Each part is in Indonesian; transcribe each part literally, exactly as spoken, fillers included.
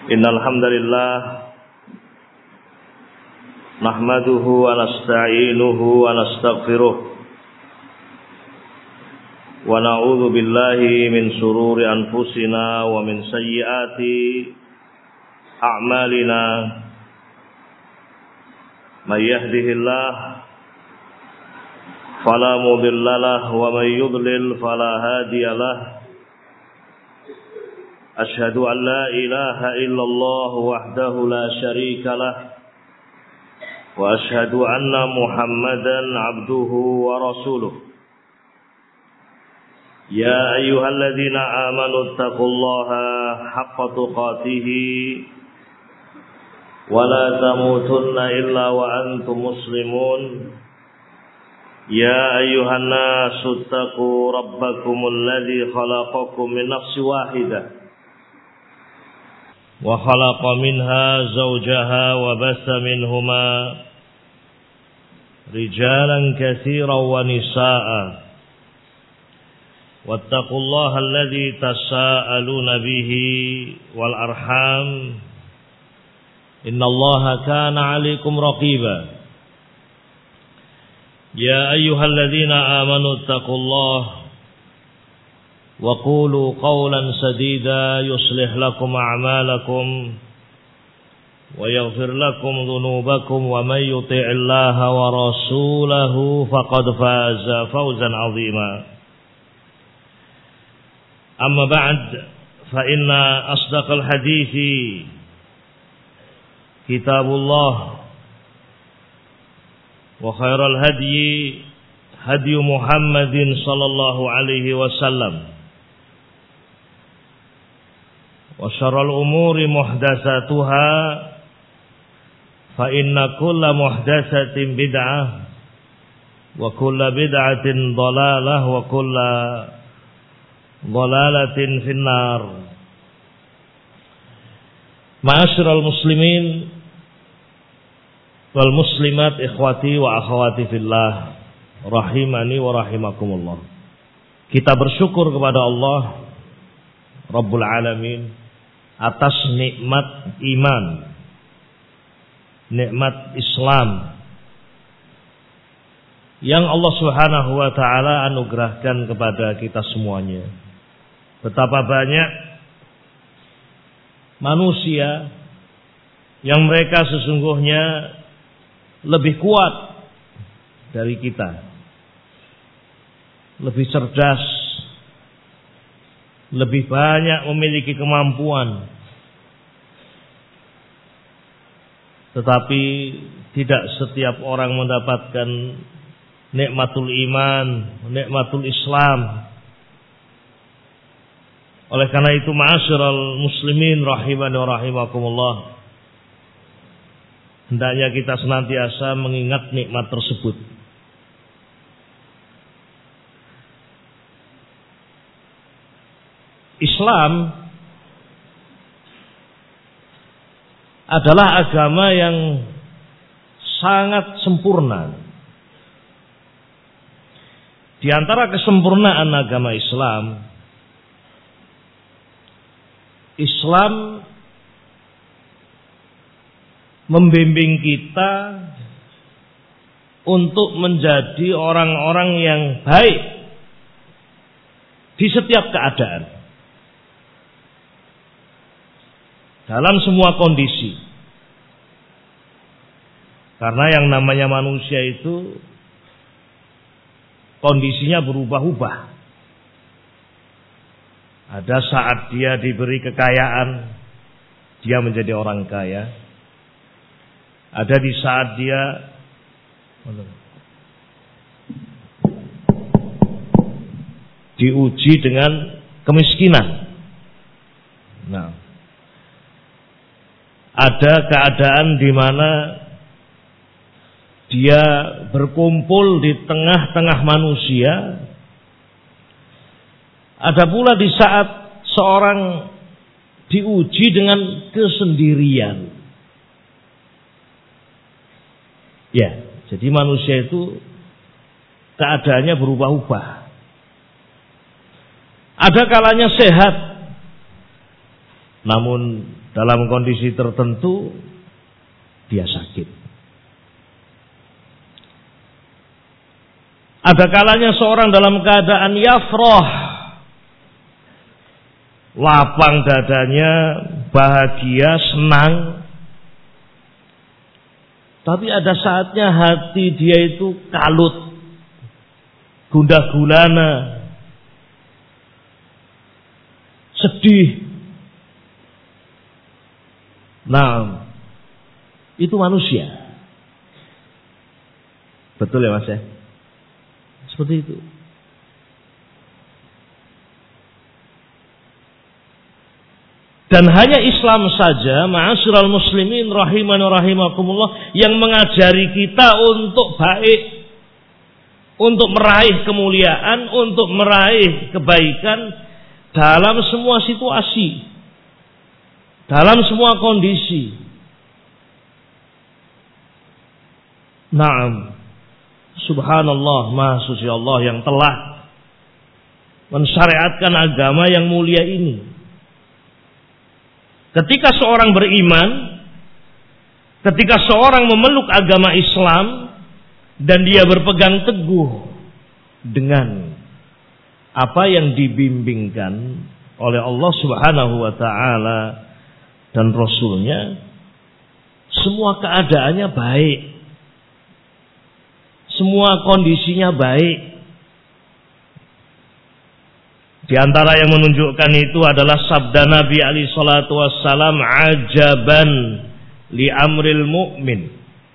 Innal hamdalillah nahmaduhu wa nasta'inuhu wa nastaghfiruh wa na'udzu billahi min shururi anfusina wa min sayyiati a'malina may yahdihillah fala mudhillalah wa may yudlil fala hadiyalah. Asyhadu an la ilaha illallah wahdahu la syarika lah wa asyhadu anna Muhammadan abduhu wa rasuluh. Ya ayyuhalladzina amanu taqullaha haqqa tuqatih wa la tamutunna illa wa antum muslimun. Ya ayyuhan nasu taqu rabbakumul ladzi khalaqakum min nafsin wahidah wa khalaqa minha zawjaha wa bassa minhuma rijalan katsiran wa nisaa'a wattaqullaha alladzi tasaaluna bihi wal arham innallaha kana 'alaikum raqiba. Ya ayyuhalladzina amanu taqullaha wa qulu qawlan sadida yuslih lakum a'malakum wa yaghfir lakum dhunubakum wa may yuti'illaha wa rasulahu faqad faza fawzan 'azima. Amma ba'd, fa inna asdaqal hadithi kitabullah wa khairal hadyi hadyu Muhammadin sallallahu alaihi wasallam wa syarrul umuri muhdatsatuha fa inna kulla muhdatsatin bid'ah wa kulla bid'atin dhalalah wa kulla dhalalatin finnar. Ma'asyiral muslimin wal muslimat, ikhwati wa akhwati fillah, rahimani wa rahimakumullah. Kita bersyukur kepada Allah Rabbul Alamin atas nikmat iman, nikmat Islam yang Allah Subhanahu wa taala anugerahkan kepada kita semuanya. Betapa banyak manusia yang mereka sesungguhnya lebih kuat dari kita, lebih cerdas, lebih banyak memiliki kemampuan, tetapi tidak setiap orang mendapatkan nikmatul iman, nikmatul Islam. Oleh karena itu, ma'asyiral muslimin rahimani wa rahimakumullah, hendaknya kita senantiasa mengingat nikmat tersebut. Islam adalah agama yang sangat sempurna. Di antara kesempurnaan agama Islam, Islam membimbing kita untuk menjadi orang-orang yang baik di setiap keadaan, dalam semua kondisi. Karena yang namanya manusia itu kondisinya berubah-ubah. Ada saat dia diberi kekayaan, dia menjadi orang kaya. Ada di saat dia diuji dengan kemiskinan. Nah, ada keadaan di mana dia berkumpul di tengah-tengah manusia. Ada pula di saat seorang diuji dengan kesendirian. Ya, jadi manusia itu keadaannya berubah-ubah. Ada kalanya sehat, namun dalam kondisi tertentu dia sakit. Ada kalanya seorang dalam keadaan yafrah, lapang dadanya, bahagia, senang. Tapi ada saatnya hati dia itu kalut, gundah gulana, sedih. Nah, itu manusia. Betul ya Mas ya? Seperti itu. Dan hanya Islam saja, ma'asyiral muslimin rahimani rahimakumullah, yang mengajari kita untuk baik, untuk meraih kemuliaan, untuk meraih kebaikan dalam semua situasi, dalam semua kondisi. Naam. Subhanallah, Maha Suci Allah yang telah mensyariatkan agama yang mulia ini. Ketika seorang beriman, ketika seorang memeluk agama Islam dan dia berpegang teguh dengan apa yang dibimbingkan oleh Allah Subhanahu wa taala dan Rasulnya, semua keadaannya baik. Semua kondisinya baik. Di antara yang menunjukkan itu adalah sabda Nabi alaihi salatu wassalam, ajaban li amril mu'min.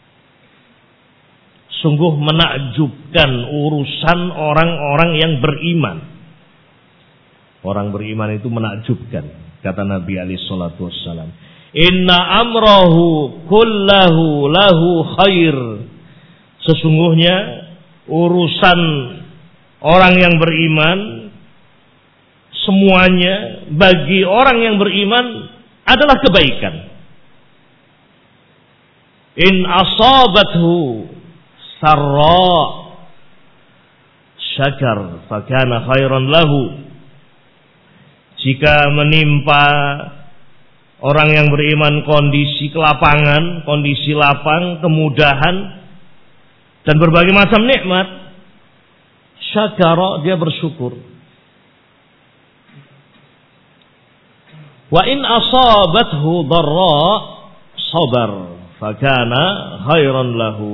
Sungguh menakjubkan urusan orang-orang yang beriman. Orang beriman itu menakjubkan, kata Nabi alaihi salatu wassalam. Inna amrahu kullahu lahu khair. Sesungguhnya urusan orang yang beriman semuanya bagi orang yang beriman adalah kebaikan. In asabathu sarra syakar fakana khairan lahu. Jika menimpa orang yang beriman kondisi kelapangan, kondisi lapang, kemudahan dan berbagai macam nikmat, syakara, dia bersyukur. Wa in asabathu dharra sabar fakana khairan lahu.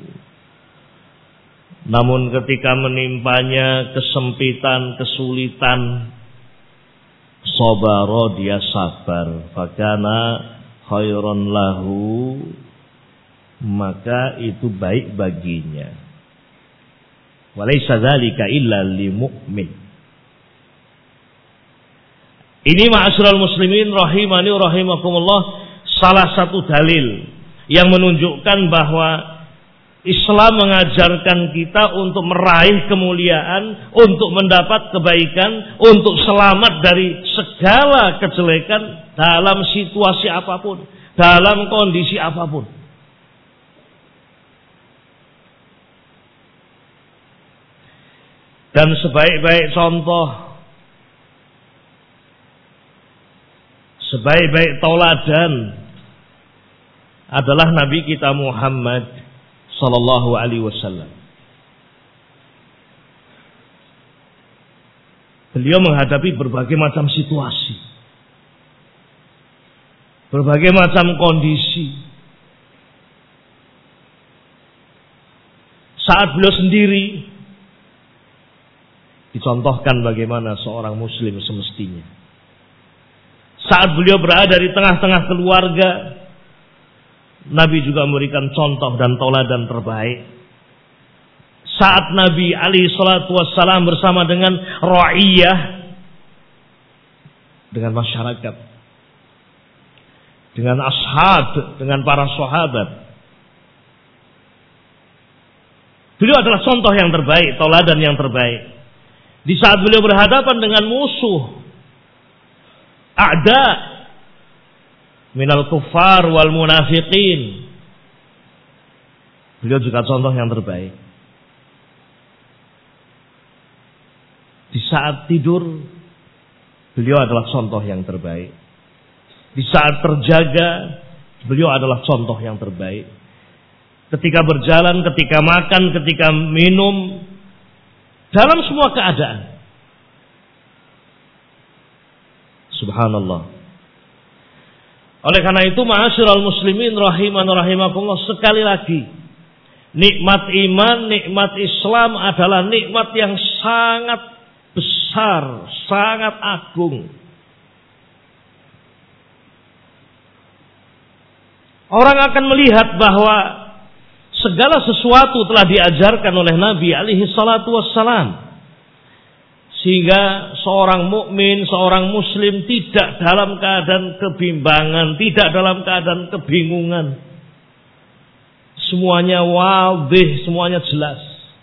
Namun ketika menimpanya kesempitan, kesulitan, sabara, dia sabar, fakana khairan lahu, maka itu baik baginya. Walaysa dzalika illa lil mu'min. Ini ma'asyiral muslimin rahimani rahimakumullah, salah satu dalil yang menunjukkan bahwa Islam mengajarkan kita untuk meraih kemuliaan, untuk mendapat kebaikan, untuk selamat dari segala kejelekan dalam situasi apapun, dalam kondisi apapun. Dan sebaik-baik contoh, sebaik-baik tauladan adalah Nabi kita Muhammad sallallahu alaihi wasallam. Beliau menghadapi berbagai macam situasi, berbagai macam kondisi. Saat beliau sendiri, dicontohkan bagaimana seorang muslim semestinya. Saat beliau berada di tengah-tengah keluarga, Nabi juga memberikan contoh dan tauladan terbaik. Saat Nabi alaihi salatu wassalam bersama dengan ra'iyah, dengan masyarakat, dengan ashab, dengan para sahabat, beliau adalah contoh yang terbaik, tauladan yang terbaik. Di saat beliau berhadapan dengan musuh, a'da minal kuffar wal munafiqin, beliau juga contoh yang terbaik. Di saat tidur, beliau adalah contoh yang terbaik. Di saat terjaga, beliau adalah contoh yang terbaik. Ketika berjalan, ketika makan, ketika minum, dalam semua keadaan. Subhanallah. Oleh karena itu, ma'asyiral muslimin rahiman rahimakumullah, sekali lagi, nikmat iman, nikmat Islam adalah nikmat yang sangat besar, sangat agung. Orang akan melihat bahwa segala sesuatu telah diajarkan oleh Nabi alaihi salatu wassalam. Sehingga seorang mukmin, seorang muslim tidak dalam keadaan kebimbangan, tidak dalam keadaan kebingungan. Semuanya wadih, semuanya jelas.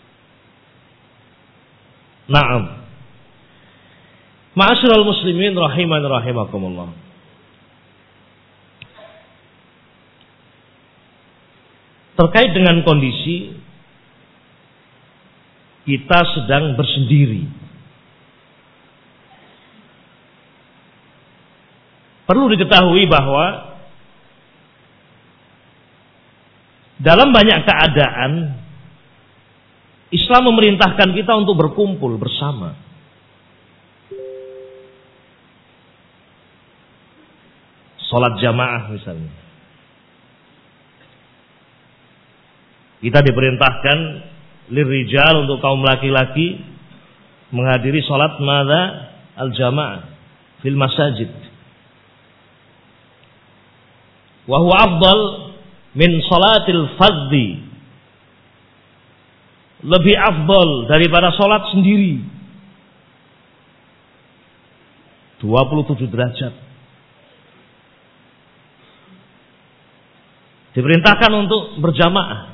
Naam. Ma'asyiral muslimin rahiman rahimakumullah. Terkait dengan kondisi kita sedang bersendiri. Perlu diketahui bahwa dalam banyak keadaan Islam memerintahkan kita untuk berkumpul bersama. Salat jamaah misalnya. Kita diperintahkan lirijal untuk kaum laki-laki menghadiri salat madza al-jamaah fil masajid. Wa huwa afdal min salatil fardhi. Lebih afdal daripada salat sendiri. dua puluh tujuh derajat. Diperintahkan untuk berjamaah.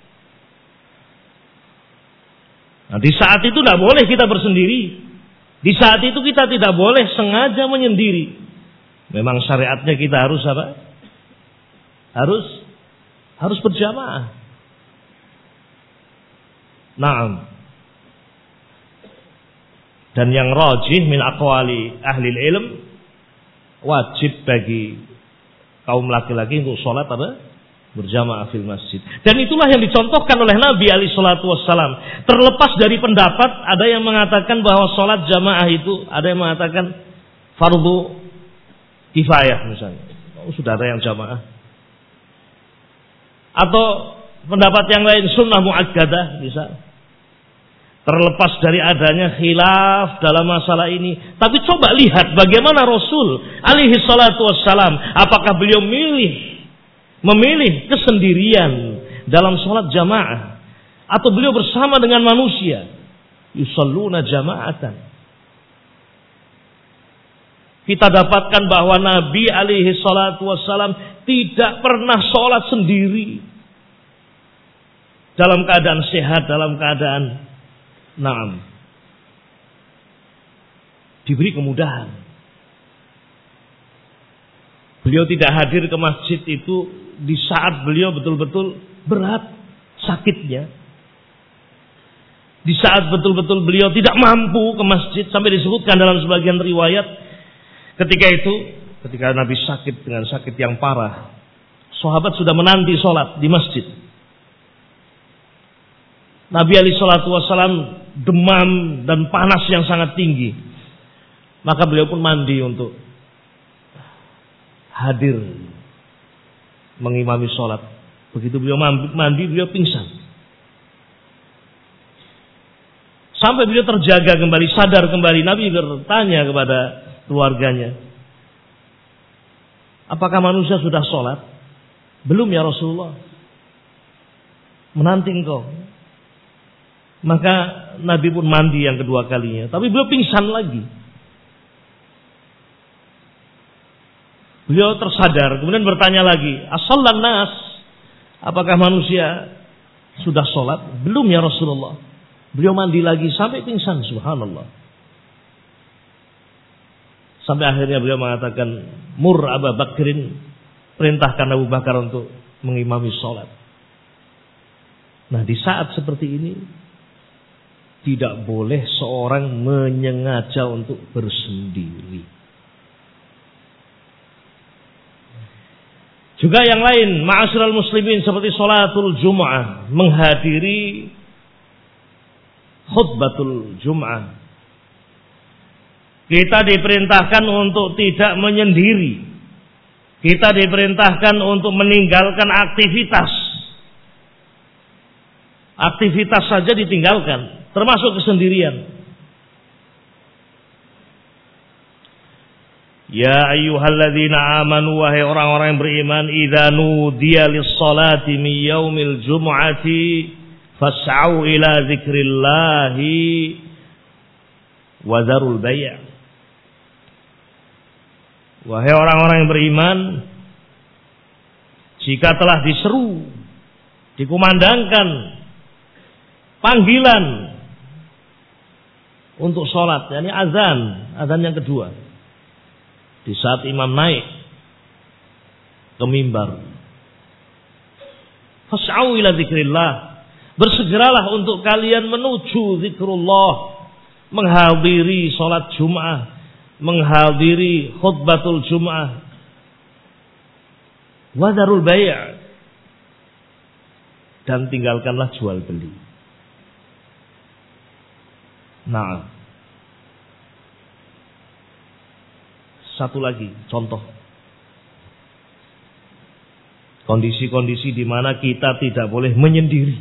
Nah, di saat itu tidak boleh kita bersendiri. Di saat itu kita tidak boleh sengaja menyendiri. Memang syariatnya kita harus apa? Harus harus berjamaah. Naam. Dan yang rajih min aqwali ahli ilm, wajib bagi kaum laki-laki untuk sholat apa? Berjamaah fil masjid. Dan itulah yang dicontohkan oleh Nabi alaihi salatu wassalam. Terlepas dari pendapat, ada yang mengatakan bahwa sholat jamaah itu, ada yang mengatakan fardu kifayah misalnya. Oh, sudah ada yang jamaah. Atau pendapat yang lain sunnah muakkadah bisa. Terlepas dari adanya khilaf dalam masalah ini, tapi coba lihat bagaimana Rasul alaihi salatu wassalam, apakah beliau milih memilih kesendirian dalam sholat jamaah atau beliau bersama dengan manusia yusalluna jama'atan. Kita dapatkan bahwa Nabi alaihi salatu wassalam tidak pernah sholat sendiri dalam keadaan sehat, dalam keadaan naam diberi kemudahan. Beliau tidak hadir ke masjid itu di saat beliau betul-betul berat sakitnya. Di saat betul-betul beliau tidak mampu ke masjid, sampai disebutkan dalam sebagian riwayat ketika itu, ketika Nabi sakit dengan sakit yang parah, sahabat sudah menanti sholat di masjid. Nabi alaihi salatu wassalam demam dan panas yang sangat tinggi. Maka beliau pun mandi untuk hadir mengimami sholat. Begitu beliau mandi, beliau pingsan. Sampai beliau terjaga kembali, sadar kembali. Nabi bertanya kepada keluarganya, apakah manusia sudah sholat? Belum ya Rasulullah. Menanti engkau. Maka Nabi pun mandi yang kedua kalinya. Tapi beliau pingsan lagi. Beliau tersadar, kemudian bertanya lagi, as-shallan nas, apakah manusia sudah sholat? Belum ya Rasulullah. Beliau mandi lagi sampai pingsan, subhanallah. Sampai akhirnya beliau mengatakan, mur Abu Bakrin, perintahkan Abu Bakar untuk mengimami sholat. Nah, di saat seperti ini tidak boleh seorang menyengaja untuk bersendiri. Juga yang lain, ma'asyiral muslimin, seperti sholatul Jum'ah, menghadiri khutbatul Jum'ah. Kita diperintahkan untuk tidak menyendiri. Kita diperintahkan untuk meninggalkan aktivitas. Aktivitas saja ditinggalkan, termasuk kesendirian. Ya ayyuhalladzina amanu, wahai orang-orang yang beriman, idza nudiya lis-salati min yaumil jum'ati fas'au ila dzikrillahi wa dzarul bay'. Wahai orang-orang yang beriman, jika telah diseru, dikumandangkan panggilan untuk sholat, yakni azan, azan yang kedua, di saat imam naik ke mimbar, fas'au ila dzikrillah, bersegeralah untuk kalian menuju zikrullah, menghadiri sholat Jum'ah, menghadiri khutbatul Jum'ah, wa dzarul bay', dan tinggalkanlah jual beli. Nah, satu lagi contoh kondisi-kondisi di mana kita tidak boleh menyendiri.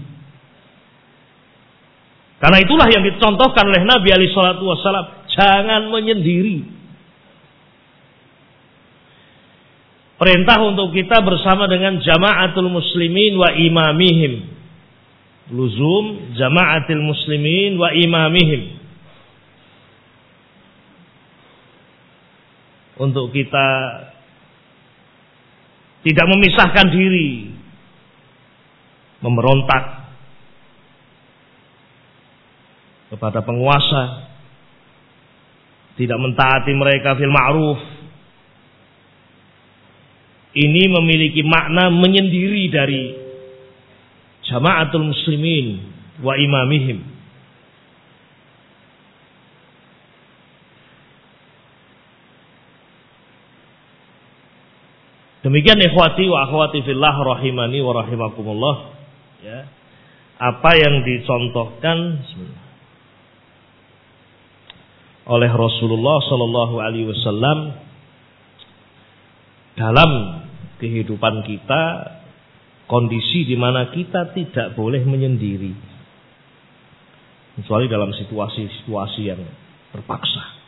Karena itulah yang dicontohkan oleh Nabi alaihi salatu wassalam, jangan menyendiri. Perintah untuk kita bersama dengan jama'atul muslimin wa imamihim. Luzum jama'atul muslimin wa imamihim. Untuk kita tidak memisahkan diri, memberontak kepada penguasa, tidak mentaati mereka fil ma'ruf. Ini memiliki makna menyendiri dari jama'atul muslimin wa imamihim. Demikian ikhwati wa akhwati fillah rahimani wa rahimakumullah, ya. Apa yang dicontohkan oleh Rasulullah sallallahu alaihi wasallam dalam kehidupan kita, kondisi di mana kita tidak boleh menyendiri, kecuali dalam situasi-situasi yang terpaksa.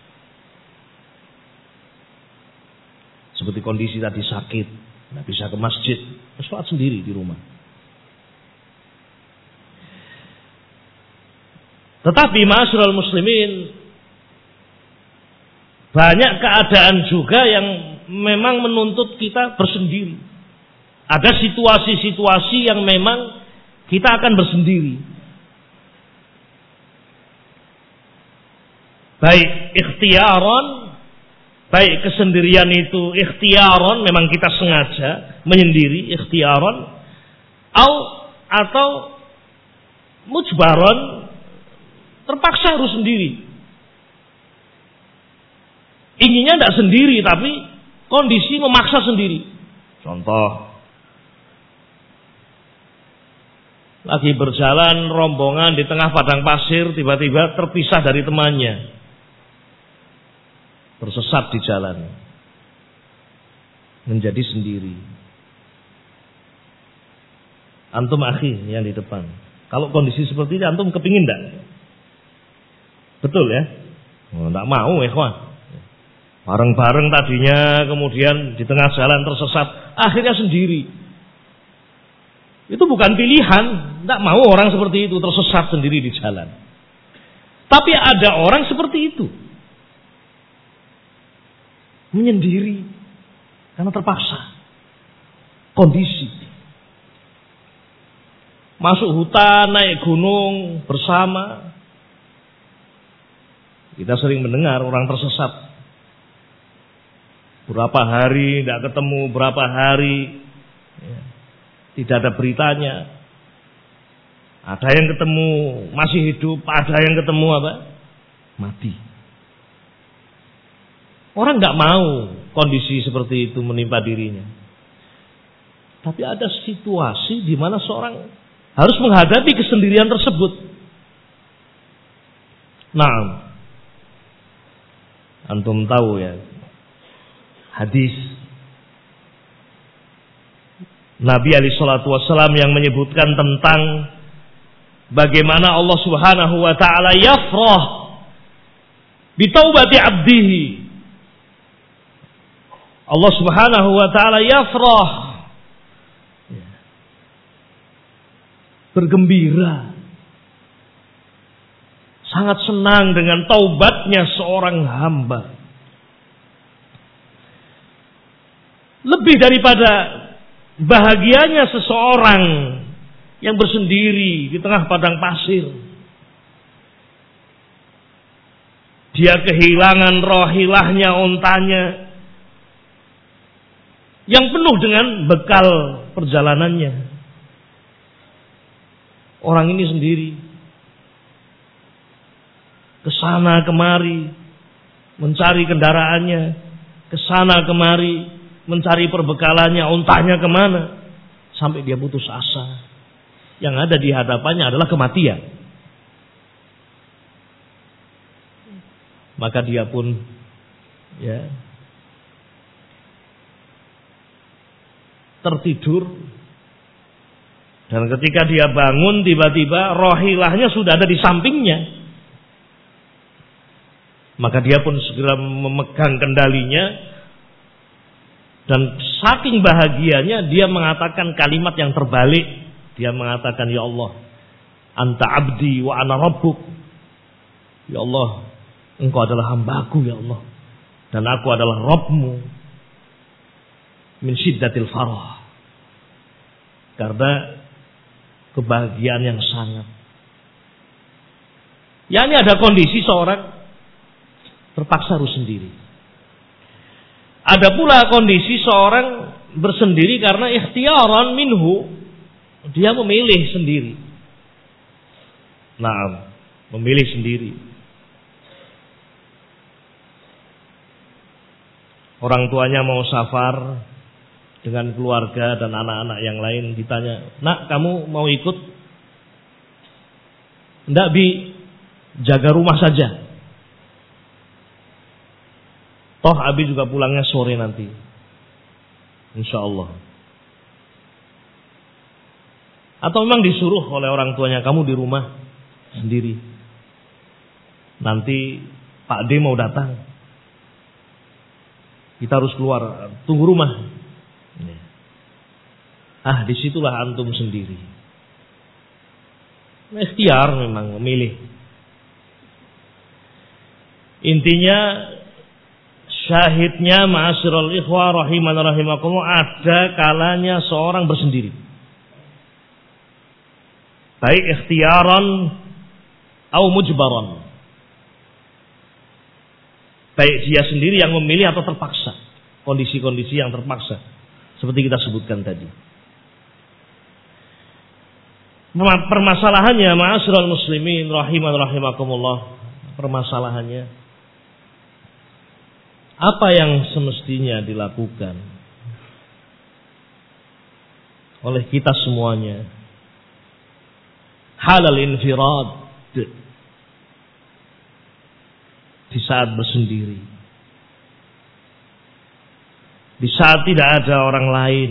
Seperti kondisi tadi sakit, tidak bisa ke masjid, sholat sendiri di rumah. Tetapi ma'asyiral muslimin, banyak keadaan juga yang memang menuntut kita bersendiri. Ada situasi-situasi yang memang kita akan bersendiri. Baik ikhtiaron, baik kesendirian itu ikhtiaron, memang kita sengaja menyendiri ikhtiaron, au atau mujbaron, terpaksa harus sendiri. Inginnya tidak sendiri, tapi kondisi memaksa sendiri. Contoh, lagi berjalan rombongan di tengah padang pasir, tiba-tiba terpisah dari temannya, tersesat di jalan, menjadi sendiri. Antum akhi yang di depan, kalau kondisi seperti ini antum kepingin enggak? Betul ya? Oh, enggak mau ikhwan. Bareng-bareng tadinya, kemudian di tengah jalan tersesat, akhirnya sendiri. Itu bukan pilihan, enggak mau orang seperti itu tersesat sendiri di jalan. Tapi ada orang seperti itu, menyendiri karena terpaksa kondisi, masuk hutan, naik gunung bersama. Kita sering mendengar orang tersesat berapa hari tidak ketemu, berapa hari ya, tidak ada beritanya. Ada yang ketemu masih hidup, ada yang ketemu apa? Mati. Orang nggak mau kondisi seperti itu menimpa dirinya. Tapi ada situasi di mana seorang harus menghadapi kesendirian tersebut. Nah, antum tahu ya, hadis Nabi alaihi salatu wasallam yang menyebutkan tentang bagaimana Allah Subhanahu wa taala yafrah bi taubati abdihi. Allah Subhanahu wa taala yafrah, bergembira, sangat senang dengan taubatnya seorang hamba. Lebih daripada bahagianya seseorang yang bersendiri di tengah padang pasir. Dia kehilangan rohilahnya, ontanya, yang penuh dengan bekal perjalanannya. Orang ini sendiri, kesana kemari mencari kendaraannya, kesana kemari mencari perbekalannya, ontanya kemana, sampai dia putus asa. Yang ada di hadapannya adalah kematian. Maka dia pun ya tertidur. Dan ketika dia bangun, tiba-tiba rohilahnya sudah ada di sampingnya. Maka dia pun segera memegang kendalinya. Dan saking bahagianya, dia mengatakan kalimat yang terbalik. Dia mengatakan, ya Allah, anta abdi wa ana rabbuk. Ya Allah, engkau adalah hambaku ya Allah. Dan aku adalah Rabbmu. Min syiddatil farah. Karena kebahagiaan yang sangat. Ya, ini ada kondisi seorang terpaksa harus sendiri. Ada pula kondisi seorang bersendiri karena ikhtiaran minhu. Dia memilih sendiri. Nah, memilih sendiri. Orang tuanya mau safar dengan keluarga dan anak-anak yang lain, ditanya, nak kamu mau ikut? Ndak bi, jaga rumah saja. Toh abi juga pulangnya sore nanti, insya Allah. Atau memang disuruh oleh orang tuanya, kamu di rumah sendiri. Nanti Pak D mau datang, kita harus keluar, tunggu rumah. Ah, disitulah antum sendiri. Ikhtiar memang memilih. Intinya syahidnya ma'asyiral ikhwah rahiman rahimakumullah, ada kalanya seorang bersendiri. Baik ikhtiaran atau mujbaran. Baik dia sendiri yang memilih atau terpaksa. Kondisi-kondisi yang terpaksa. Seperti kita sebutkan tadi. Permasalahannya ma'asyiral muslimin rahiman rahimakumullah, permasalahannya apa yang semestinya dilakukan oleh kita semuanya halal infirad di saat bersendiri, di saat tidak ada orang lain,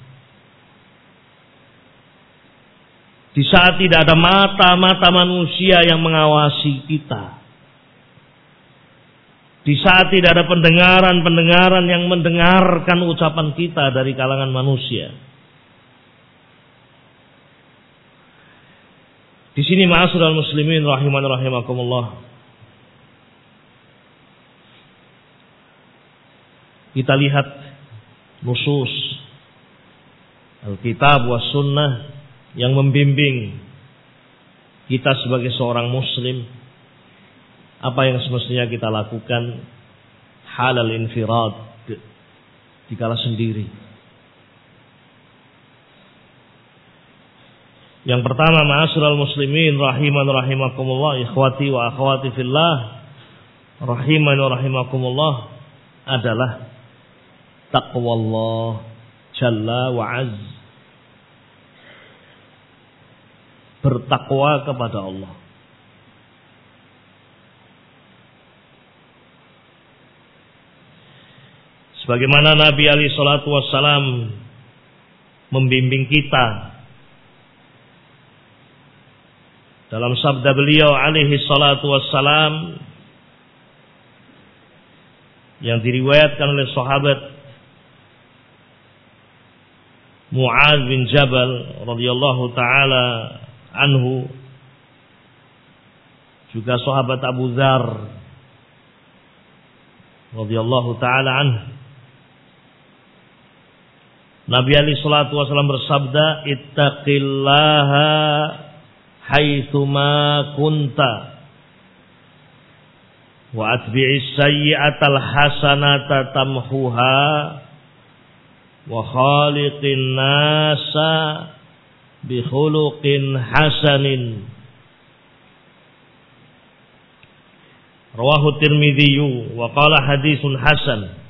di saat tidak ada mata-mata manusia yang mengawasi kita, di saat tidak ada pendengaran-pendengaran yang mendengarkan ucapan kita dari kalangan manusia. Di sini ma'asyiral muslimin rahiman rahimakumullah, kita lihat nusus Alkitab was sunnah yang membimbing kita sebagai seorang muslim, apa yang semestinya kita lakukan halal infirad, dikala sendiri. Yang pertama, ma'asyiral muslimin rahiman rahimakumullah, ikhwati wa akhwati fillah rahiman rahimakumullah, adalah taqwallah jalla wa azza bertakwa kepada Allah. Sebagaimana Nabi alaihi salatu wassalam membimbing kita dalam sabda beliau alaihi salatu wassalam yang diriwayatkan oleh sahabat Mu'adz bin Jabal radhiyallahu taala anhu, juga sahabat Abu Dzar radhiyallahu taala anhu. Nabi alaihi salatu wasallam bersabda, ittaqillaha haitsuma kunta wa atbi'is sayyi'atal hasanata tamhuha wa khaliqin nasa bi khuluqin hasanin. Rawahu Tirmidzi wa qala haditsun hasan.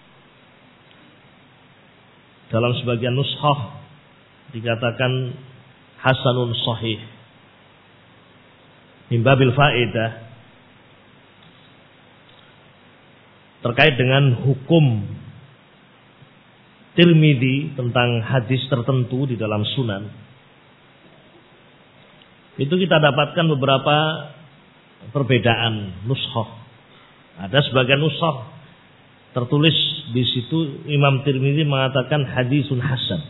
Dalam sebagian nuskhah dikatakan hasanun sahih. Min babil faedah terkait dengan hukum Tirmidzi tentang hadis tertentu di dalam sunan. Itu kita dapatkan beberapa perbedaan nuskhah. Ada sebagian nuskhah tertulis di situ Imam Tirmidzi mengatakan hadisun hasan.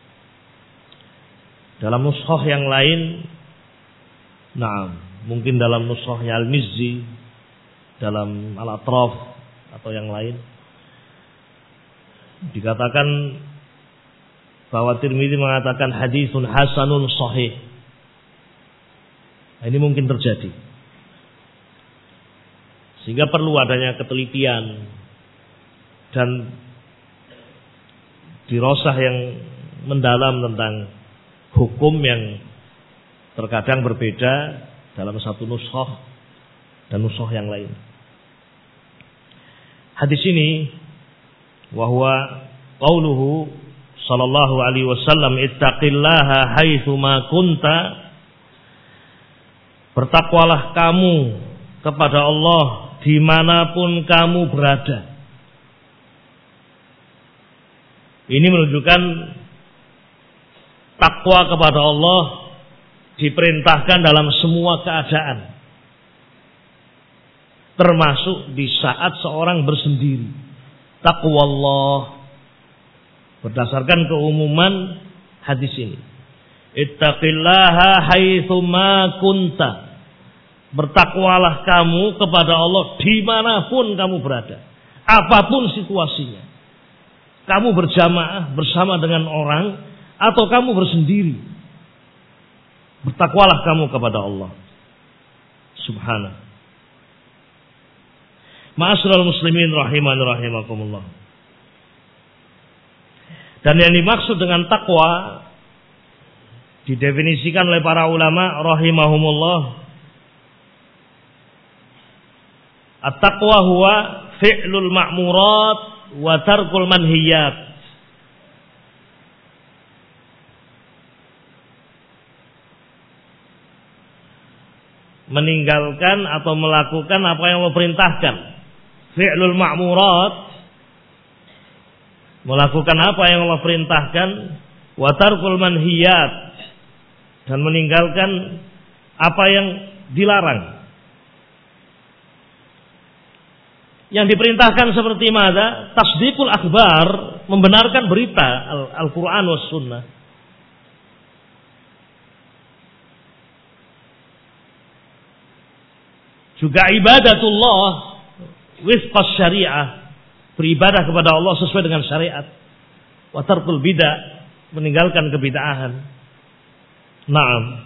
Dalam nuskhah yang lain, nah, mungkin dalam nuskhahnya Al-Mizzi, dalam Al-Atraf atau yang lain, dikatakan bahwa Tirmidzi mengatakan hadisun hasanun sahih. Nah, ini mungkin terjadi. Sehingga perlu adanya ketelitian dan dirosah yang mendalam tentang hukum yang terkadang berbeda dalam satu nuskhah dan nuskhah yang lain. Hadis ini wahwa qauluhu sallallahu alaihi wasallam ittaqillaha haitsuma kunta, bertakwalah kamu kepada Allah dimanapun kamu berada. Ini menunjukkan takwa kepada Allah diperintahkan dalam semua keadaan, termasuk di saat seorang bersendiri. Takwa Allah berdasarkan keumuman hadis ini. Ittaqillaha haitsuma kunta, bertakwalah kamu kepada Allah dimanapun kamu berada, apapun situasinya. Kamu berjamaah bersama dengan orang atau kamu bersendiri, bertakwalah kamu kepada Allah Subhanahu. Ma'asyiral muslimin rahimani rahimakumullah. Dan yang dimaksud dengan takwa didefinisikan oleh para ulama rahimahumullah, at-taqwa huwa fi'lul ma'murat wa tarkul manhiyat. Meninggalkan atau melakukan apa yang Allah perintahkan. Fi'lul ma'murat, melakukan apa yang Allah perintahkan. Wa tarkul manhiyat, dan meninggalkan apa yang dilarang. Yang diperintahkan seperti mana? Tasdiqul akhbar, membenarkan berita Al-Quran was sunnah. Juga ibadatullah wifqas syariah, beribadah kepada Allah sesuai dengan syariat. Wa tarkul bid'ah, meninggalkan kebid'ahan. Naam.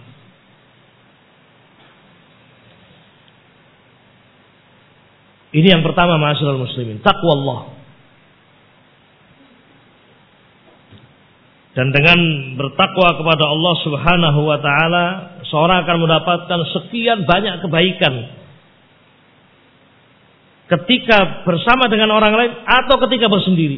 Ini yang pertama, ma'asyiral muslimin, takwa Allah. Dan dengan bertakwa kepada Allah Subhanahu wa taala, seorang akan mendapatkan sekian banyak kebaikan ketika bersama dengan orang lain atau ketika bersendiri.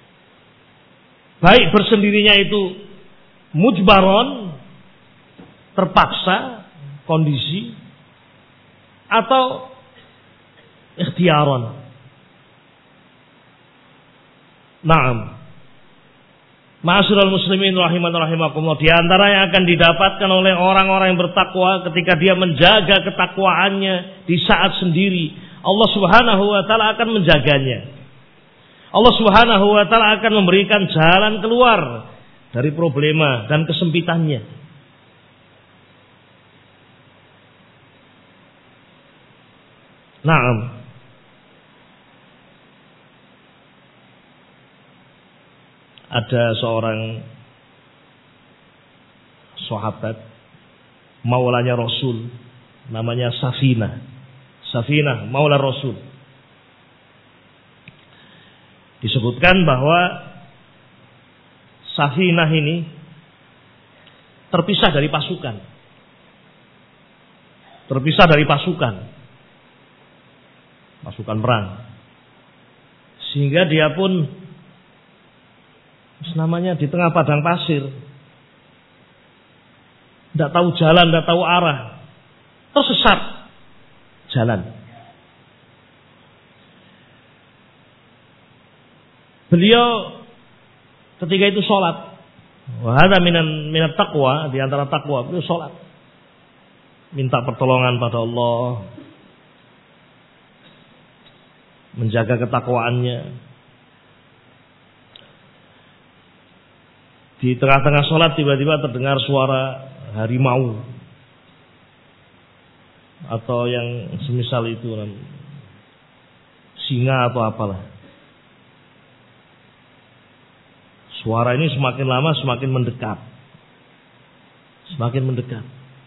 Baik bersendirinya itu mujbaron, terpaksa kondisi atau ikhtiaran. Naam. Ma'asyiral muslimin rahiman rahimakumullah, di antara yang akan didapatkan oleh orang-orang yang bertakwa ketika dia menjaga ketakwaannya di saat sendiri, Allah Subhanahu wa taala akan menjaganya. Allah Subhanahu wa taala akan memberikan jalan keluar dari problema dan kesempitannya. Naam. Ada seorang sahabat maulanya Rasul, namanya Safinah. Safinah maula Rasul. Disebutkan bahwa Safinah ini terpisah dari pasukan. Terpisah dari pasukan. Pasukan perang. Sehingga dia pun namanya di tengah padang pasir, tidak tahu jalan, tidak tahu arah, tersesat jalan. Beliau ketika itu sholat, wahada minan minat taqwa, di antara takwa beliau sholat, minta pertolongan pada Allah, menjaga ketakwaannya. Di tengah-tengah sholat tiba-tiba terdengar suara harimau atau yang semisal itu, singa atau apalah. Suara ini semakin lama semakin mendekat, semakin mendekat.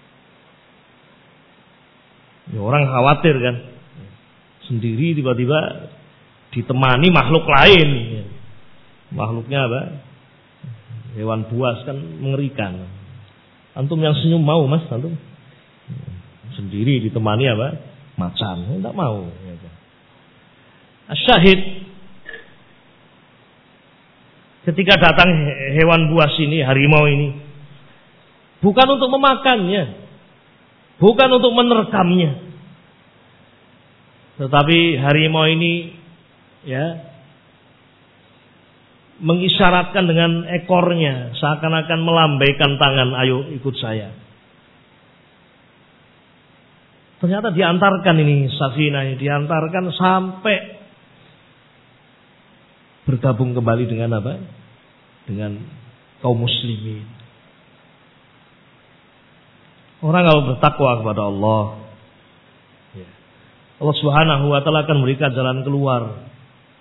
Ya, orang khawatir kan, sendiri tiba-tiba ditemani makhluk lain. Makhluknya apa? Hewan buas kan mengerikan. Antum yang senyum mau mas, antum sendiri ditemani apa? Macan, enggak mau. Asyahid, ketika datang hewan buas ini, harimau ini, bukan untuk memakannya, bukan untuk menerkamnya, tetapi harimau ini ya mengisyaratkan dengan ekornya, seakan-akan melambaikan tangan, ayo ikut saya. Ternyata diantarkan ini Safinah, diantarkan sampai bergabung kembali dengan apa? Dengan kaum muslimin. Orang kalau bertakwa kepada Allah, Allah Subhanahu wa taala akan memberikan jalan keluar.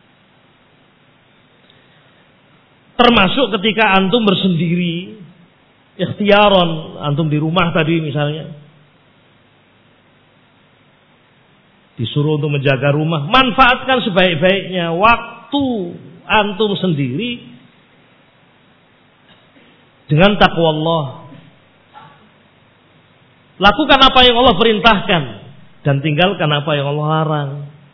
Termasuk ketika antum bersendiri, ikhtiaron, antum di rumah tadi misalnya, disuruh untuk menjaga rumah, manfaatkan sebaik-baiknya waktu antum sendiri dengan takwa Allah. Lakukan apa yang Allah perintahkan dan tinggalkan apa yang Allah larang.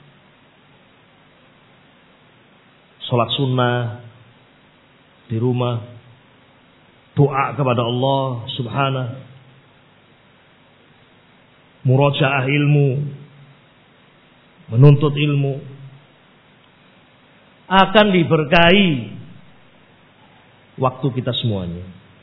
Salat sunnah di rumah, doa kepada Allah Subhanahu, murajaah ilmu, menuntut ilmu, akan diberkahi waktu kita semuanya.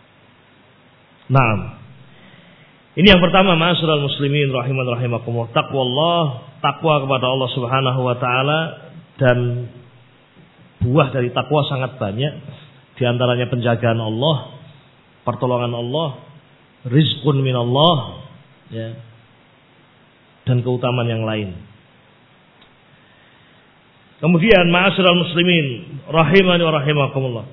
Naam. Ini yang pertama, ma'asyiral muslimin rahiman rahimakumullah, taqwallah, takwa kepada Allah Subhanahu wa taala, dan buah dari takwa sangat banyak. Di antaranya penjagaan Allah, pertolongan Allah, rizqun minallah, ya, dan keutamaan yang lain. Kemudian ma'asyiral muslimin rahimani wa rahimakumullah,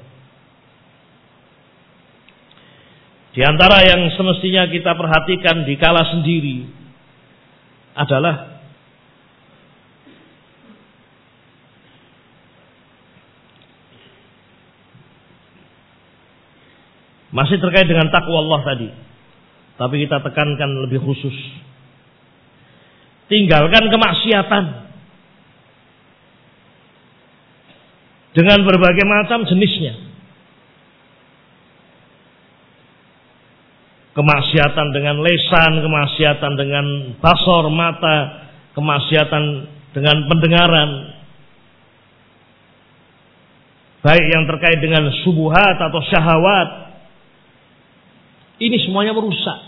di antara yang semestinya kita perhatikan di kala sendiri adalah masih terkait dengan takwa Allah tadi, tapi kita tekankan lebih khusus. Tinggalkan kemaksiatan dengan berbagai macam jenisnya. kemaksiatan dengan lesan, kemaksiatan dengan basor mata, kemaksiatan dengan pendengaran, baik yang terkait dengan subuhat atau syahwat, ini semuanya merusak.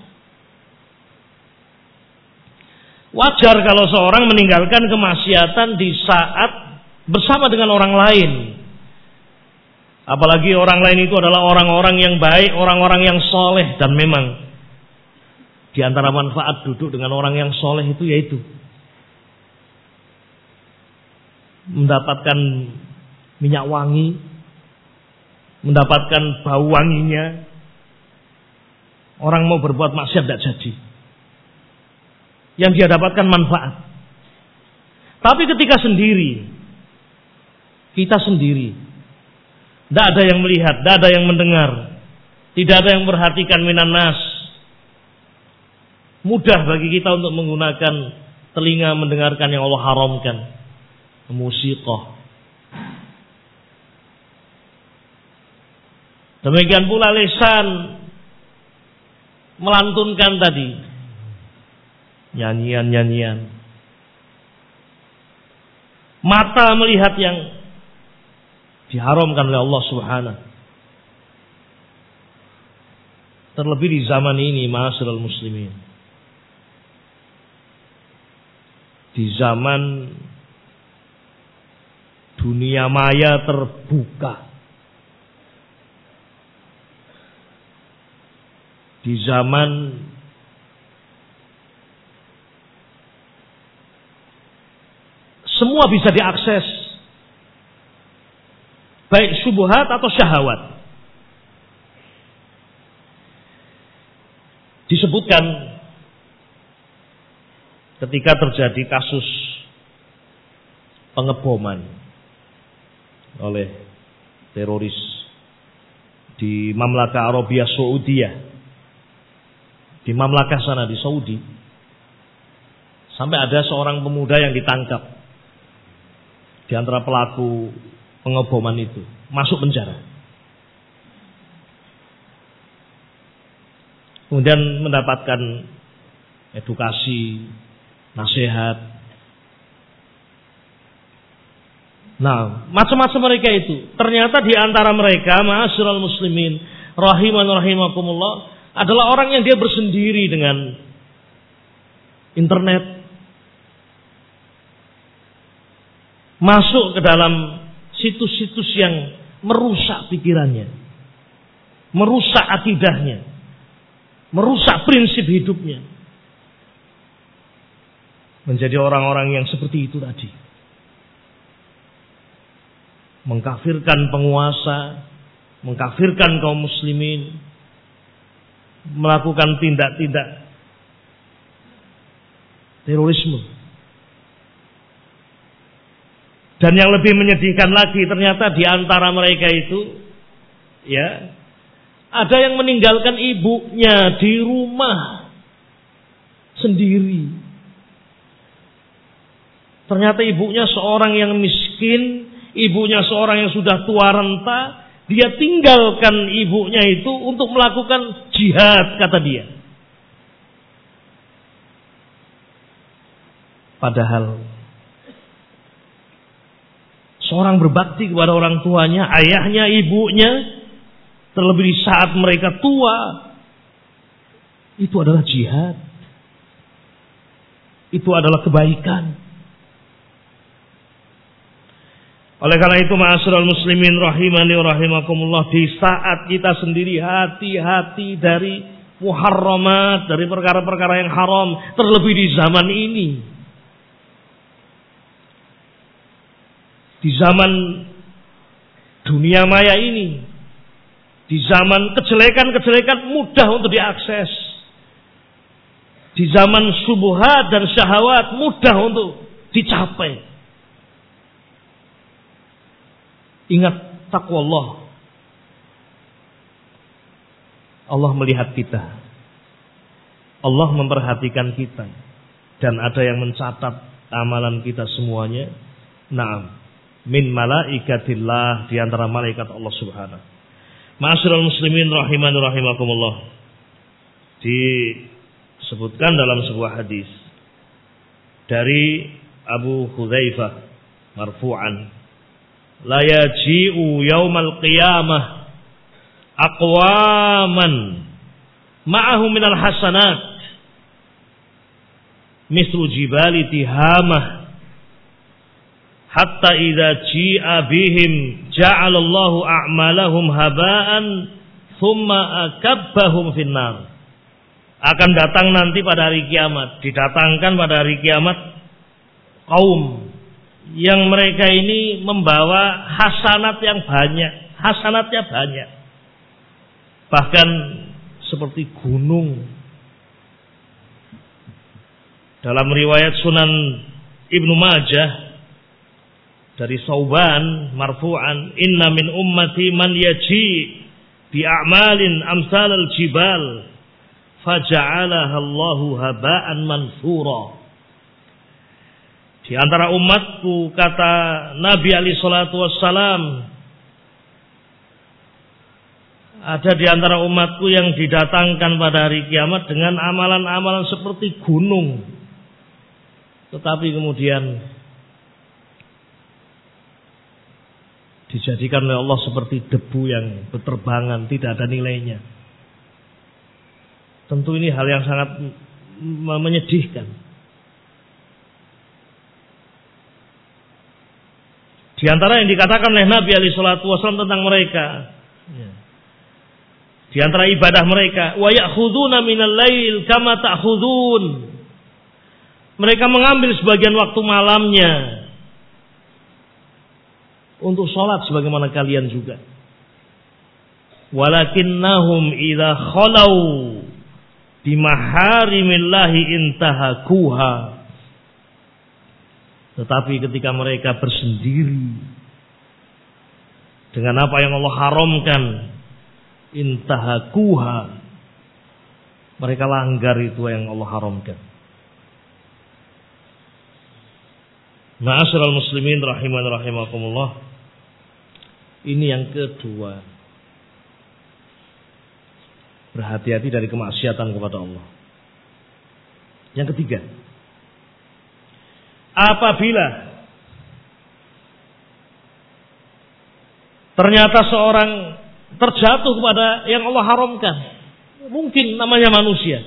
Wajar kalau seorang meninggalkan kemaksiatan di saat bersama dengan orang lain. Apalagi orang lain itu adalah orang-orang yang baik, orang-orang yang soleh. Dan memang di antara manfaat duduk dengan orang yang soleh itu yaitu mendapatkan minyak wangi, mendapatkan bau wanginya. Orang mau berbuat maksiat tidak jadi. Yang dia dapatkan manfaat. Tapi ketika sendiri, kita sendiri, tidak ada yang melihat, tidak ada yang mendengar, tidak ada yang memperhatikan minan nas, mudah bagi kita untuk menggunakan telinga mendengarkan yang Allah haramkan, musiqah. Demikian pula lisan melantunkan tadi nyanyian-nyanyian. Mata melihat yang diharamkan oleh Allah Subhanahu. Terlebih di zaman ini, ma'asyiral muslimin. Di zaman dunia maya terbuka. Di zaman semua bisa diakses, baik syubhat atau syahwat. Disebutkan ketika terjadi kasus pengeboman oleh teroris di Mamlakah Arabia Saudiyah, di Mamlakah sana di Saudi, sampai ada seorang pemuda yang ditangkap di antara pelaku pengeboman itu, masuk penjara. Kemudian mendapatkan edukasi, nasihat. Nah, macam-macam mereka itu. Ternyata di antara mereka, ma'asyiral muslimin, rahiman rahimakumullah, adalah orang yang dia bersendiri dengan internet. Masuk ke dalam situs-situs yang merusak pikirannya, merusak akidahnya, merusak prinsip hidupnya. Menjadi orang-orang yang seperti itu tadi. Mengkafirkan penguasa, mengkafirkan kaum muslimin, melakukan tindak-tindak terorisme. Dan yang lebih menyedihkan lagi, ternyata di antara mereka itu, ya, ada yang meninggalkan ibunya di rumah sendiri. Ternyata ibunya seorang yang miskin, ibunya seorang yang sudah tua renta, dia tinggalkan ibunya itu untuk melakukan jihad, kata dia. Padahal seorang berbakti kepada orang tuanya, ayahnya, ibunya, terlebih di saat mereka tua, itu adalah jihad. Itu adalah kebaikan. Oleh karena itu, ma'asyiral muslimin rahimani wa rahimakumullah, di saat kita sendiri hati-hati dari muharramat, dari perkara-perkara yang haram, terlebih di zaman ini. Di zaman dunia maya ini, di zaman kejelekan-kejelekan mudah untuk diakses, di zaman subuhat dan syahwat mudah untuk dicapai. Ingat takwa Allah. Allah melihat kita, Allah memperhatikan kita, dan ada yang mencatat amalan kita semuanya. Naam, min malaikatillah, di antara malaikat Allah Subhanahu. Ma'asyiral muslimin rahimani rahimakumullah. disebutkan dalam sebuah hadis dari Abu Hudzaifah marfu'an, la yaji'u yaumal qiyamah aqwaman ma'ahum minal hasanat mislu jibali tihamah hatta idza ji'a bihim ja'alallahu a'malahum haba'an thumma akabbahum finnar. Akan datang nanti pada hari kiamat, didatangkan pada hari kiamat kaum yang mereka ini membawa hasanat yang banyak, hasanatnya banyak, bahkan seperti gunung. Dalam riwayat Sunan Ibnu Majah dari Sauban marfu'an, inna min ummati man yaji bi a'malin amsal al-jibal faja'alaha Allahu haba'an mansura. Di antara umatku, kata Nabi alaihi salatu wassalam, ada di antara umatku yang didatangkan pada hari kiamat dengan amalan-amalan seperti gunung, tetapi kemudian dijadikan oleh Allah seperti debu yang berterbangan, tidak ada nilainya. Tentu ini hal yang sangat menyedihkan. Di antara yang dikatakan oleh Nabi alaihi salatu wasallam tentang mereka, di antara ibadah mereka, wa ya'khuduna minal lail kama ta'khudun. Mereka mengambil sebagian waktu malamnya untuk sholat sebagaimana kalian juga. Walakinnahum idza khalau bimaharimillahi intahakuha. Tetapi ketika mereka bersendiri dengan apa yang Allah haramkan, intahakuha, mereka langgar itu yang Allah haramkan. Ma'asyiral muslimin rahiman rahimakumullah. Ini yang kedua, berhati-hati dari kemaksiatan kepada Allah. Yang ketiga, apabila ternyata seorang terjatuh kepada yang Allah haramkan, mungkin namanya manusia,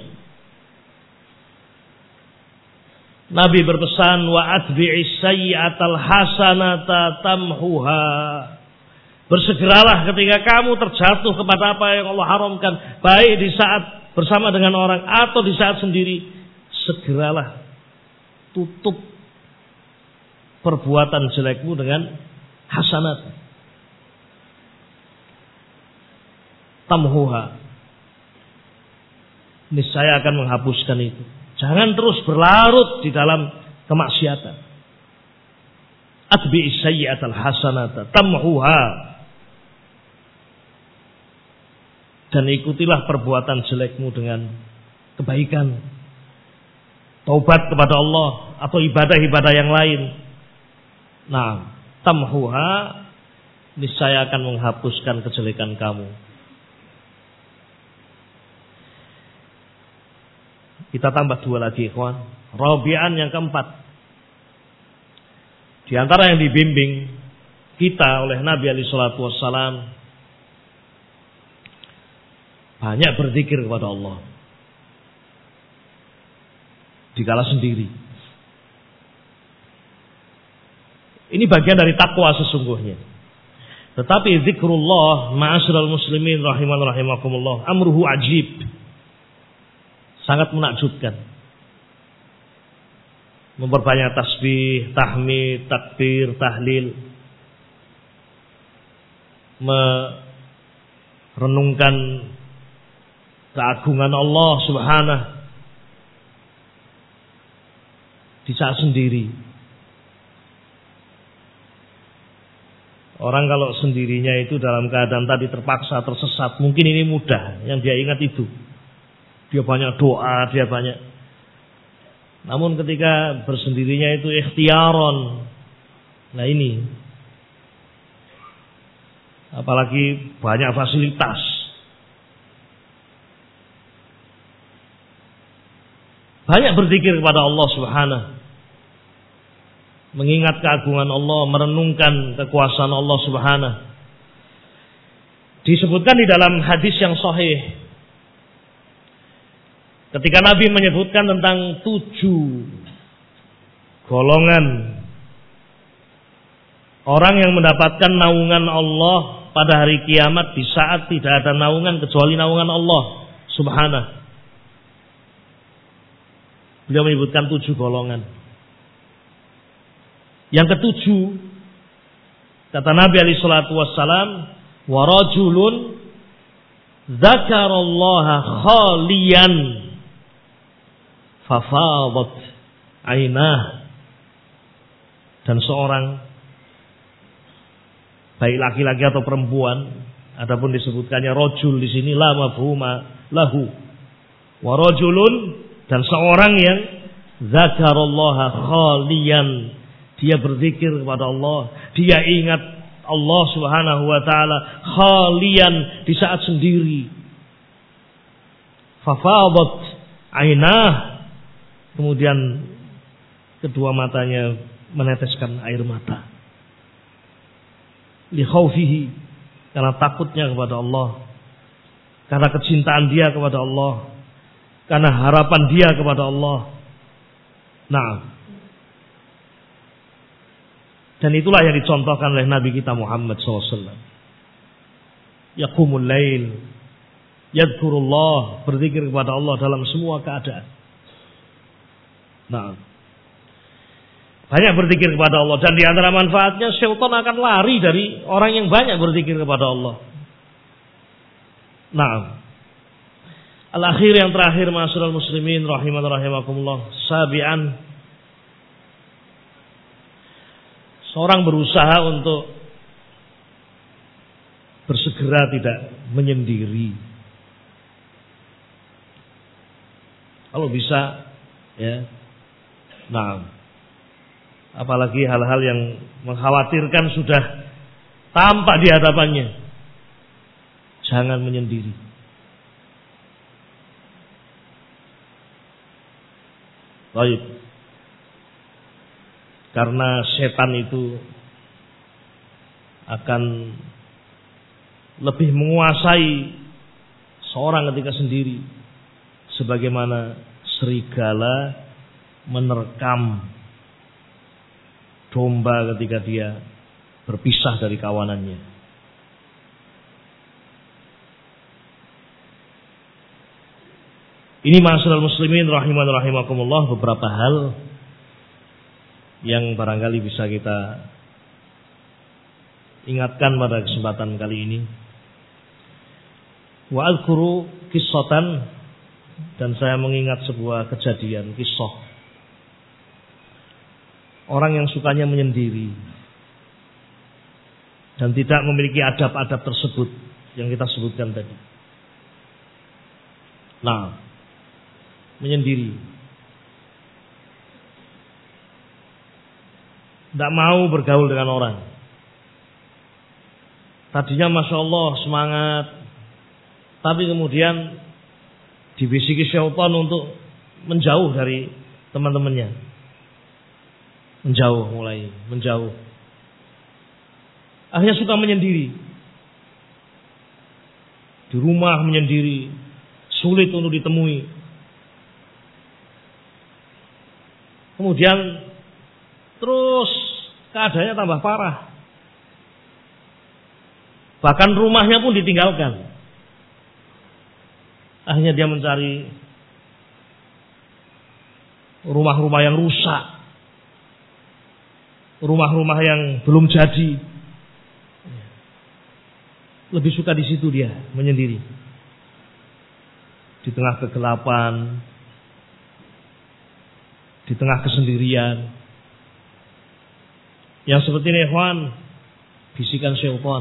Nabi berpesan, wa atbi'is sayyi'atal hasanata tamhuha. Bersegeralah ketika kamu terjatuh kepada apa yang Allah haramkan, baik di saat bersama dengan orang atau di saat sendiri, segeralah tutup perbuatan jelekmu dengan hasanat. Tamhuha. Niscaya akan menghapuskan itu. Jangan terus berlarut di dalam kemaksiatan. Atbi'is sayyi'atal hasanata tamhuha. Dan ikutilah perbuatan jelekmu dengan kebaikan. Taubat kepada Allah atau ibadah-ibadah yang lain. Nah, tamhuha, niscaya akan menghapuskan kejelekan kamu. Kita tambah dua lagi, ikhwan. Rabi'an yang keempat. Di antara yang dibimbing kita oleh Nabi alaihi salatu wassalam, banyak berzikir kepada Allah dikala sendiri. Ini bagian dari takwa sesungguhnya. Tetapi zikrullah, ma'asyiral muslimin rahiman rahimakumullah, amruhu ajib. Sangat menakjubkan. Memperbanyak tasbih, tahmid, takbir, tahlil. Merenungkan keagungan Allah subhanahu di saat sendiri. Orang kalau sendirinya itu dalam keadaan tadi terpaksa, tersesat, mungkin ini mudah. Yang dia ingat itu. Dia banyak doa, dia banyak. Namun ketika bersendirinya itu ikhtiaron. Nah ini. Apalagi banyak fasilitas. Banyak berzikir kepada Allah Subhanahu, mengingat keagungan Allah, merenungkan kekuasaan Allah Subhanahu. Disebutkan di dalam hadis yang sahih, ketika Nabi menyebutkan tentang tujuh golongan orang yang mendapatkan naungan Allah pada hari kiamat, di saat tidak ada naungan kecuali naungan Allah Subhanahu. Beliau menyebutkan tujuh golongan. Yang ketujuh, kata Nabi alaihi salatu wassalam, wa rajulun dzakarallaha khaliyan fafadat ainah. Dan seorang, baik laki-laki atau perempuan, adapun disebutkannya rajul di sini la mafhuma lahu. Wa rajulun, dan seorang yang dzakarallaha khaliyan, dia berzikir kepada Allah, dia ingat Allah Subhanahu wa taala khalian, di saat sendiri. Fafadat ainah, kemudian kedua matanya meneteskan air mata. Li khaufihi, karena takutnya kepada Allah, karena kecintaan dia kepada Allah, karena harapan dia kepada Allah. Nah, dan itulah yang dicontohkan oleh Nabi kita Muhammad shallallahu alaihi wasallam. Yaqumul lail, yadhkurullah, berzikir kepada Allah dalam semua keadaan. Nah, banyak berzikir kepada Allah, dan di antara manfaatnya syaitan akan lari dari orang yang banyak berzikir kepada Allah. Nah, al-akhir yang terakhir, ma'asyiral muslimin rahiman rahimakumullah, sabian, seorang berusaha untuk bersegera tidak menyendiri. Kalau bisa, ya. Nah, apalagi hal-hal yang mengkhawatirkan sudah tampak di hadapannya, jangan menyendiri. Baik. Karena setan itu akan lebih menguasai seorang ketika sendiri, sebagaimana serigala menerkam domba ketika dia berpisah dari kawanannya. Ini ma'asyiral muslimin rahiman rahimakumullah, beberapa hal yang barangkali bisa kita ingatkan pada kesempatan kali ini. Wa azkuru qissatan, dan saya mengingat sebuah kejadian, kisah orang yang sukanya menyendiri dan tidak memiliki adab-adab tersebut yang kita sebutkan tadi. Nah, menyendiri, tidak mau bergaul dengan orang. Tadinya masya Allah semangat, tapi kemudian dibisiki syaitan untuk menjauh dari teman-temannya. Menjauh, mulai menjauh. Akhirnya suka menyendiri. Di rumah menyendiri, sulit untuk ditemui. Kemudian terus keadaannya tambah parah. Bahkan rumahnya pun ditinggalkan. Akhirnya dia mencari rumah-rumah yang rusak, rumah-rumah yang belum jadi. Lebih suka di situ dia menyendiri, di tengah kegelapan, di tengah kesendirian. Yang seperti ini, ikhwan, bisikan syaitan.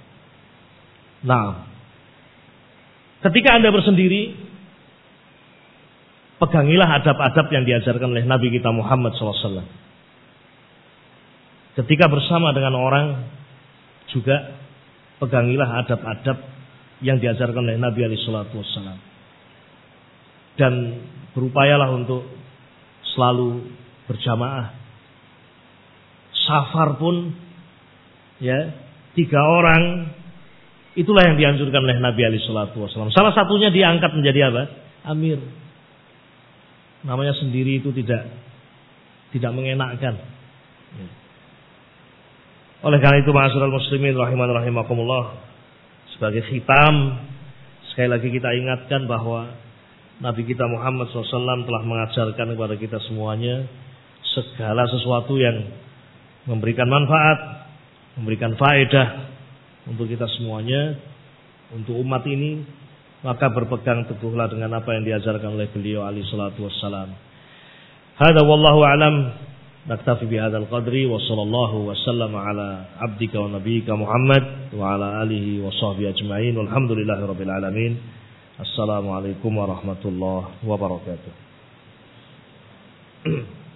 Nah, ketika Anda bersendiri, pegangilah adab-adab yang diajarkan oleh Nabi kita Muhammad shallallahu alaihi wasallam. Ketika bersama dengan orang, juga pegangilah adab-adab yang diajarkan oleh Nabi alaihi salatu wassalam. dan berupayalah untuk selalu berjamaah. Safar pun ya tiga orang, itulah yang dianjurkan oleh Nabi alaihi salatu wasallam. Salah satunya diangkat menjadi apa? Amir. Namanya sendiri itu tidak tidak mengenakkan. Oleh karena itu ma'asyiral muslimin rahiman rahimakumullah, sebagai khitam sekali lagi kita ingatkan bahwa Nabi kita Muhammad shallallahu alaihi wasallam telah mengajarkan kepada kita semuanya segala sesuatu yang memberikan manfaat, memberikan faedah untuk kita semuanya, untuk umat ini, maka berpegang teguhlah dengan apa yang diajarkan oleh beliau alaihi salatu wassalam. Hada wallahu a'lam. Naktafi bihadzal qadri wa sallallahu wa sallama ala abdika wa nabiyyika Muhammad wa ala alihi wa sahbihi ajma'in. Walhamdulillahirabbil alamin. Assalamualaikum warahmatullahi wabarakatuh.